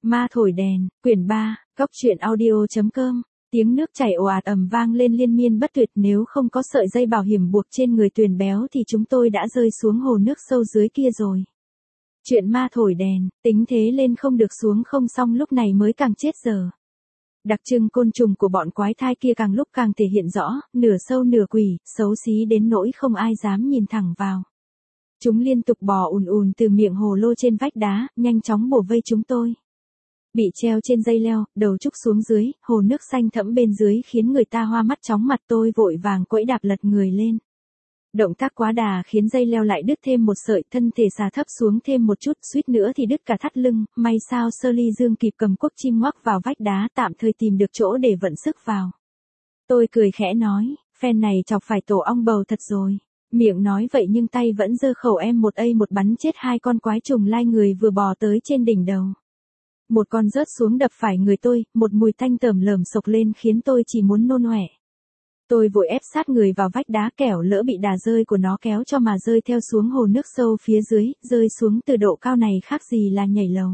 Ma thổi đèn, quyển 3, Góc truyện audio.com. Tiếng nước chảy ồ ạt ầm vang lên liên miên bất tuyệt, nếu không có sợi dây bảo hiểm buộc trên người Tuyền Béo thì chúng tôi đã rơi xuống hồ nước sâu dưới kia rồi. Chuyện ma thổi đèn, tính thế lên không được xuống không xong lúc này mới càng chết giờ. Đặc trưng côn trùng của bọn quái thai kia càng lúc càng thể hiện rõ, nửa sâu nửa quỷ, xấu xí đến nỗi không ai dám nhìn thẳng vào. Chúng liên tục bò ùn ùn từ miệng hồ lô trên vách đá, nhanh chóng bủa vây chúng tôi. Bị treo trên dây leo, đầu trúc xuống dưới, hồ nước xanh thẫm bên dưới khiến người ta hoa mắt chóng mặt, tôi vội vàng quẫy đạp lật người lên. Động tác quá đà khiến dây leo lại đứt thêm một sợi, thân thể xà thấp xuống thêm một chút, suýt nữa thì đứt cả thắt lưng, may sao Sơ Ly Dương kịp cầm cuốc chim ngoắc vào vách đá, tạm thời tìm được chỗ để vận sức vào. Tôi cười khẽ nói, phen này chọc phải tổ ong bầu thật rồi. Miệng nói vậy nhưng tay vẫn giơ khẩu M1A1 bắn chết hai con quái trùng lai người vừa bò tới trên đỉnh đầu. Một con rớt xuống đập phải người tôi, một mùi tanh tởm lởm sộc lên khiến tôi chỉ muốn nôn ọe. Tôi vội ép sát người vào vách đá kẻo lỡ bị đà rơi của nó kéo cho mà rơi theo xuống hồ nước sâu phía dưới, rơi xuống từ độ cao này khác gì là nhảy lầu.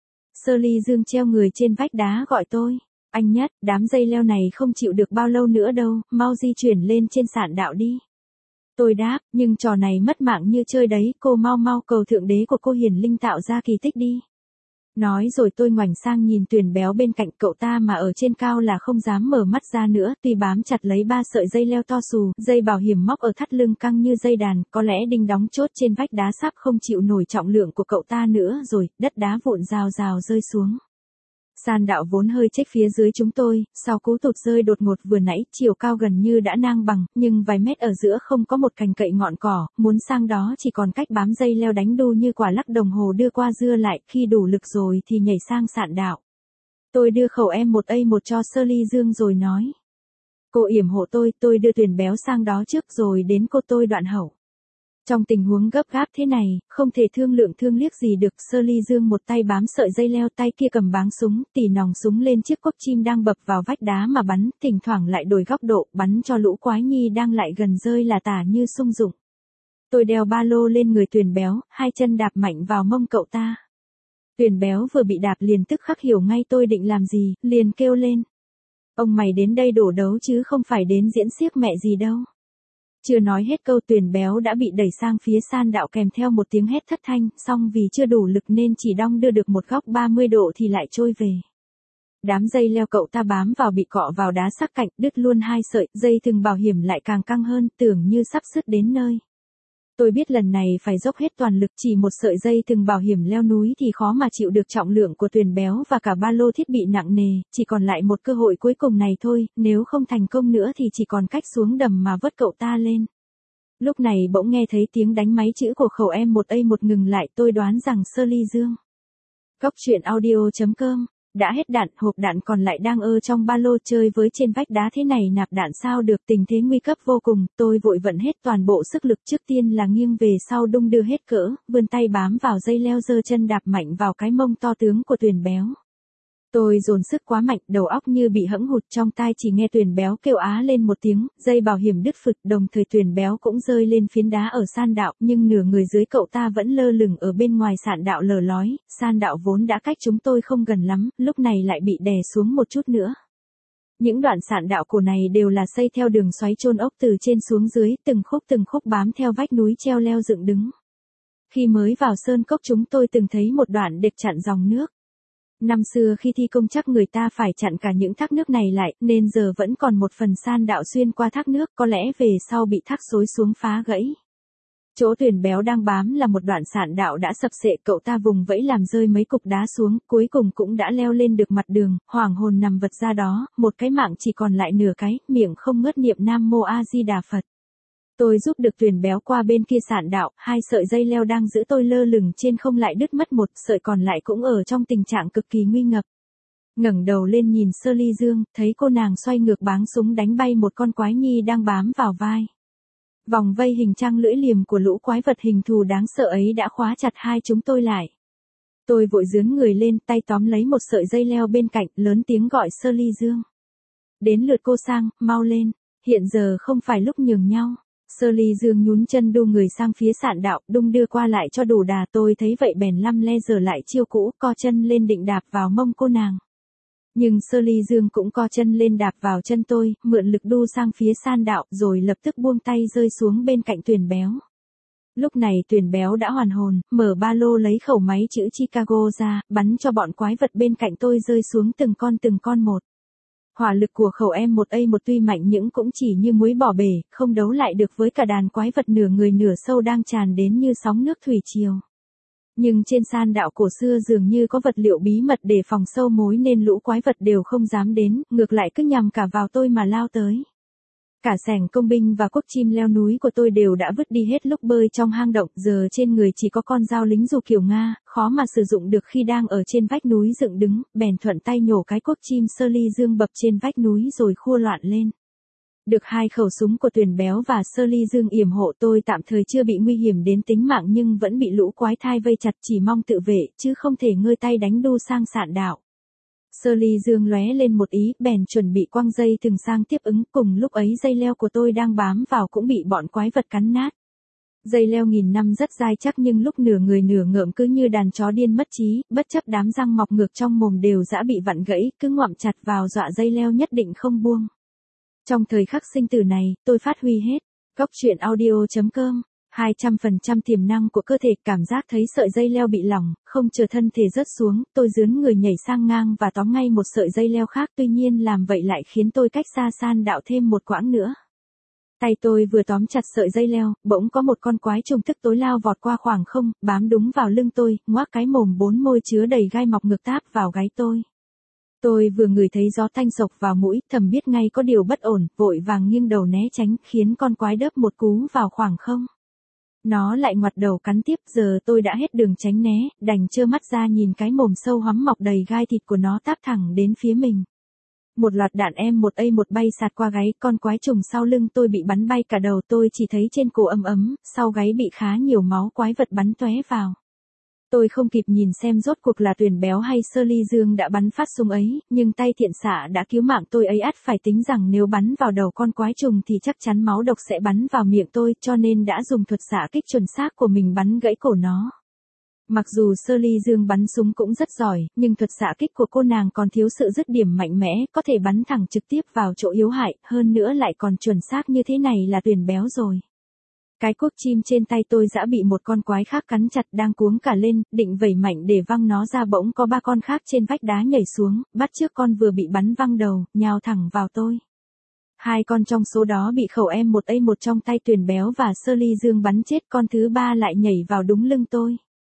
Sơ Ly Dương treo người trên vách đá gọi tôi, anh Nhất, đám dây leo này không chịu được bao lâu nữa đâu, mau di chuyển lên trên sạn đạo đi. Tôi đáp, nhưng trò này mất mạng như chơi đấy, cô mau mau cầu thượng đế của cô hiển linh tạo ra kỳ tích đi. Nói rồi tôi ngoảnh sang nhìn Tuyền Béo bên cạnh, cậu ta mà ở trên cao là không dám mở mắt ra nữa, tuy bám chặt lấy 3 sợi dây leo to xù, dây bảo hiểm móc ở thắt lưng căng như dây đàn, có lẽ đinh đóng chốt trên vách đá sắp không chịu nổi trọng lượng của cậu ta nữa rồi, đất đá vụn rào rào rơi xuống. Sàn đạo vốn hơi chếch phía dưới chúng tôi, sau cú tụt rơi đột ngột vừa nãy, chiều cao gần như đã ngang bằng, nhưng vài mét ở giữa không có một cành cậy ngọn cỏ, muốn sang đó chỉ còn cách bám dây leo đánh đu như quả lắc đồng hồ đưa qua dưa lại, khi đủ lực rồi thì nhảy sang sạn đạo. Tôi đưa khẩu M1A1 cho Sơ Ly Dương rồi nói. Cô yểm hộ tôi đưa Tuyền Béo sang đó trước rồi đến cô tôi đoạn hậu. Trong tình huống gấp gáp thế này, không thể thương lượng thương liếc gì được, Sơ Ly Dương một tay bám sợi dây leo, tay kia cầm báng súng, tỉ nòng súng lên chiếc cuốc chim đang bập vào vách đá mà bắn, thỉnh thoảng lại đổi góc độ, bắn cho lũ quái nhi đang lại gần rơi là tả như sung dụng. Tôi đeo ba lô lên người Tuyền Béo, hai chân đạp mạnh vào mông cậu ta. Tuyền Béo vừa bị đạp liền tức khắc hiểu ngay tôi định làm gì, liền kêu lên. Ông mày đến đây đổ đấu chứ không phải đến diễn xiếc mẹ gì đâu. Chưa nói hết câu Tuyền Béo đã bị đẩy sang phía san đạo kèm theo một tiếng hét thất thanh, xong vì chưa đủ lực nên chỉ đong đưa được một góc 30 độ thì lại trôi về. Đám dây leo cậu ta bám vào bị cọ vào đá sắc cạnh, đứt luôn 2 sợi, dây thừng bảo hiểm lại càng căng hơn, tưởng như sắp sứt đến nơi. Tôi biết lần này phải dốc hết toàn lực, chỉ một sợi dây thừng bảo hiểm leo núi thì khó mà chịu được trọng lượng của Tuyền Béo và cả ba lô thiết bị nặng nề, chỉ còn lại một cơ hội cuối cùng này thôi, nếu không thành công nữa thì chỉ còn cách xuống đầm mà vớt cậu ta lên. Lúc này bỗng nghe thấy tiếng đánh máy chữ của khẩu M1A1 ngừng lại, tôi đoán rằng Sơ Ly Dương. Góc truyện audio.com. Đã hết đạn, hộp đạn còn lại đang trong ba lô, chơi với trên vách đá thế này nạp đạn sao được, tình thế nguy cấp vô cùng, tôi vội vận hết toàn bộ sức lực, trước tiên là nghiêng về sau đung đưa hết cỡ, vươn tay bám vào dây leo, giơ chân đạp mạnh vào cái mông to tướng của Tuyền Béo. Tôi dồn sức quá mạnh, đầu óc như bị hẫng hụt, trong tai chỉ nghe Tuyền Béo kêu á lên một tiếng, dây bảo hiểm đứt phực, đồng thời Tuyền Béo cũng rơi lên phiến đá ở san đạo, nhưng nửa người dưới cậu ta vẫn lơ lửng ở bên ngoài sạn đạo lờ lói, san đạo vốn đã cách chúng tôi không gần lắm, lúc này lại bị đè xuống một chút nữa. Những đoạn sạn đạo cổ này đều là xây theo đường xoáy chôn ốc từ trên xuống dưới, từng khúc bám theo vách núi treo leo dựng đứng. Khi mới vào sơn cốc chúng tôi từng thấy một đoạn đệt chặn dòng nước. Năm xưa khi thi công chắc người ta phải chặn cả những thác nước này lại, nên giờ vẫn còn một phần san đạo xuyên qua thác nước, có lẽ về sau bị thác xối xuống phá gãy. Chỗ Tuyền Béo đang bám là một đoạn sạn đạo đã sập xệ, cậu ta vùng vẫy làm rơi mấy cục đá xuống, cuối cùng cũng đã leo lên được mặt đường, hoảng hồn nằm vật ra đó, một cái mạng chỉ còn lại nửa cái, miệng không ngớt niệm Nam Mô A Di Đà Phật. Tôi giúp được Tuyền Béo qua bên kia sạn đạo, 2 sợi dây leo đang giữ tôi lơ lửng trên không lại đứt mất một sợi, còn lại cũng ở trong tình trạng cực kỳ nguy ngập. Ngẩng đầu lên nhìn Sơ Ly Dương, thấy cô nàng xoay ngược báng súng đánh bay một con quái nhi đang bám vào vai. Vòng vây hình trăng lưỡi liềm của lũ quái vật hình thù đáng sợ ấy đã khóa chặt hai chúng tôi lại. Tôi vội giương người lên, tay tóm lấy một sợi dây leo bên cạnh, lớn tiếng gọi Sơ Ly Dương. Đến lượt cô sang, mau lên, hiện giờ không phải lúc nhường nhau. Sơ ly dương nhún chân đu người sang phía sạn đạo, đung đưa qua lại cho đủ đà, tôi thấy vậy bèn lăm le giờ lại chiêu cũ, co chân lên định đạp vào mông cô nàng. Nhưng Sơ ly dương cũng co chân lên đạp vào chân tôi, mượn lực đu sang phía san đạo, rồi lập tức buông tay rơi xuống bên cạnh Tuyền béo. Lúc này Tuyền béo đã hoàn hồn, mở ba lô lấy khẩu máy chữ Chicago ra, bắn cho bọn quái vật bên cạnh tôi rơi xuống từng con một. Hỏa lực của khẩu M1A1 tuy mạnh nhưng cũng chỉ như muối bỏ bể, không đấu lại được với cả đàn quái vật nửa người nửa sâu đang tràn đến như sóng nước thủy triều. Nhưng trên san đạo cổ xưa dường như có vật liệu bí mật để phòng sâu mối nên lũ quái vật đều không dám đến, ngược lại cứ nhằm cả vào tôi mà lao tới. Cả xẻng công binh và cuốc chim leo núi của tôi đều đã vứt đi hết lúc bơi trong hang động, giờ trên người chỉ có con dao lính dù kiểu Nga, khó mà sử dụng được khi đang ở trên vách núi dựng đứng, bèn thuận tay nhổ cái cuốc chim Sơ ly dương bập trên vách núi rồi khua loạn lên. Được 2 khẩu súng của Tuyền béo và Sơ ly dương yểm hộ, tôi tạm thời chưa bị nguy hiểm đến tính mạng nhưng vẫn bị lũ quái thai vây chặt, chỉ mong tự vệ, chứ không thể ngơi tay đánh đu sang sạn đạo. Sơ ly dương lóe lên một ý, bèn chuẩn bị quăng dây thừng sang tiếp ứng, cùng lúc ấy dây leo của tôi đang bám vào cũng bị bọn quái vật cắn nát. Dây leo nghìn năm rất dai chắc nhưng lúc nửa người nửa ngợm cứ như đàn chó điên mất trí, bất chấp đám răng mọc ngược trong mồm đều dã bị vặn gãy, cứ ngoạm chặt vào dọa dây leo nhất định không buông. Trong thời khắc sinh tử này, tôi phát huy hết. Góc truyện audio.com 200% tiềm năng của cơ thể, cảm giác thấy sợi dây leo bị lỏng, không chờ thân thể rớt xuống, tôi dướn người nhảy sang ngang và tóm ngay một sợi dây leo khác, tuy nhiên làm vậy lại khiến tôi cách xa san đạo thêm một quãng nữa. Tay tôi vừa tóm chặt sợi dây leo, bỗng có một con quái trùng tức tối lao vọt qua khoảng không, bám đúng vào lưng tôi, ngoác cái mồm 4 môi chứa đầy gai mọc ngược táp vào gáy tôi. Tôi vừa ngửi thấy gió tanh sộc vào mũi, thầm biết ngay có điều bất ổn, vội vàng nghiêng đầu né tránh, khiến con quái đớp một cú vào khoảng không. Nó lại ngoặt đầu cắn tiếp, giờ tôi đã hết đường tránh né, đành trơ mắt ra nhìn cái mồm sâu hoắm mọc đầy gai thịt của nó táp thẳng đến phía mình. Một loạt đạn M1A1 bay sạt qua gáy, con quái trùng sau lưng tôi bị bắn bay cả đầu, tôi chỉ thấy trên cổ ấm ấm, sau gáy bị khá nhiều máu, quái vật bắn tóe vào. Tôi không kịp nhìn xem rốt cuộc là Tuyền béo hay Sơ ly dương đã bắn phát súng ấy, nhưng tay thiện xạ đã cứu mạng tôi ấy, ắt phải tính rằng nếu bắn vào đầu con quái trùng thì chắc chắn máu độc sẽ bắn vào miệng tôi, cho nên đã dùng thuật xạ kích chuẩn xác của mình bắn gãy cổ nó. Mặc dù Sơ ly dương bắn súng cũng rất giỏi, nhưng thuật xạ kích của cô nàng còn thiếu sự dứt điểm mạnh mẽ, có thể bắn thẳng trực tiếp vào chỗ yếu hại, hơn nữa lại còn chuẩn xác như thế này là Tuyền béo rồi. Cái cuốc chim trên tay tôi dã bị một con quái khác cắn chặt, đang cuống cả lên, định vẩy mạnh để văng nó ra, bỗng có 3 con khác trên vách đá nhảy xuống, bắt trước con vừa bị bắn văng đầu, nhào thẳng vào tôi. 2 con trong số đó bị khẩu M1A1 trong tay Tuyền béo và Sơ ly dương bắn chết, con thứ 3 lại nhảy vào đúng lưng tôi.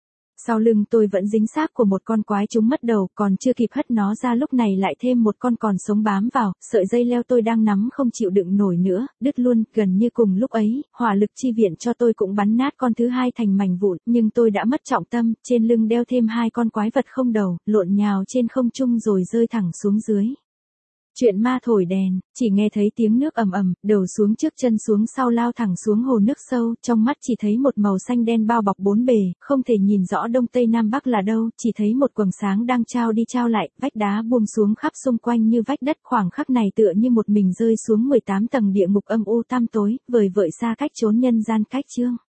Sau lưng tôi vẫn dính xác của một con quái trúng mất đầu, còn chưa kịp hất nó ra lúc này lại thêm một con còn sống bám vào, sợi dây leo tôi đang nắm không chịu đựng nổi nữa, đứt luôn. Gần như cùng lúc ấy, hỏa lực chi viện cho tôi cũng bắn nát con thứ 2 thành mảnh vụn, nhưng tôi đã mất trọng tâm, trên lưng đeo thêm 2 con quái vật không đầu, lộn nhào trên không trung rồi rơi thẳng xuống dưới. Chuyện ma thổi đèn, chỉ nghe thấy tiếng nước ầm ầm, đầu xuống trước chân xuống sau lao thẳng xuống hồ nước sâu, trong mắt chỉ thấy một màu xanh đen bao bọc bốn bề, không thể nhìn rõ đông tây nam bắc là đâu, chỉ thấy một quầng sáng đang trao đi trao lại, vách đá buông xuống khắp xung quanh như vách đất, khoảng khắc này tựa như một mình rơi xuống 18 tầng địa ngục âm u tăm tối, vời vợi xa cách chốn nhân gian cách chương.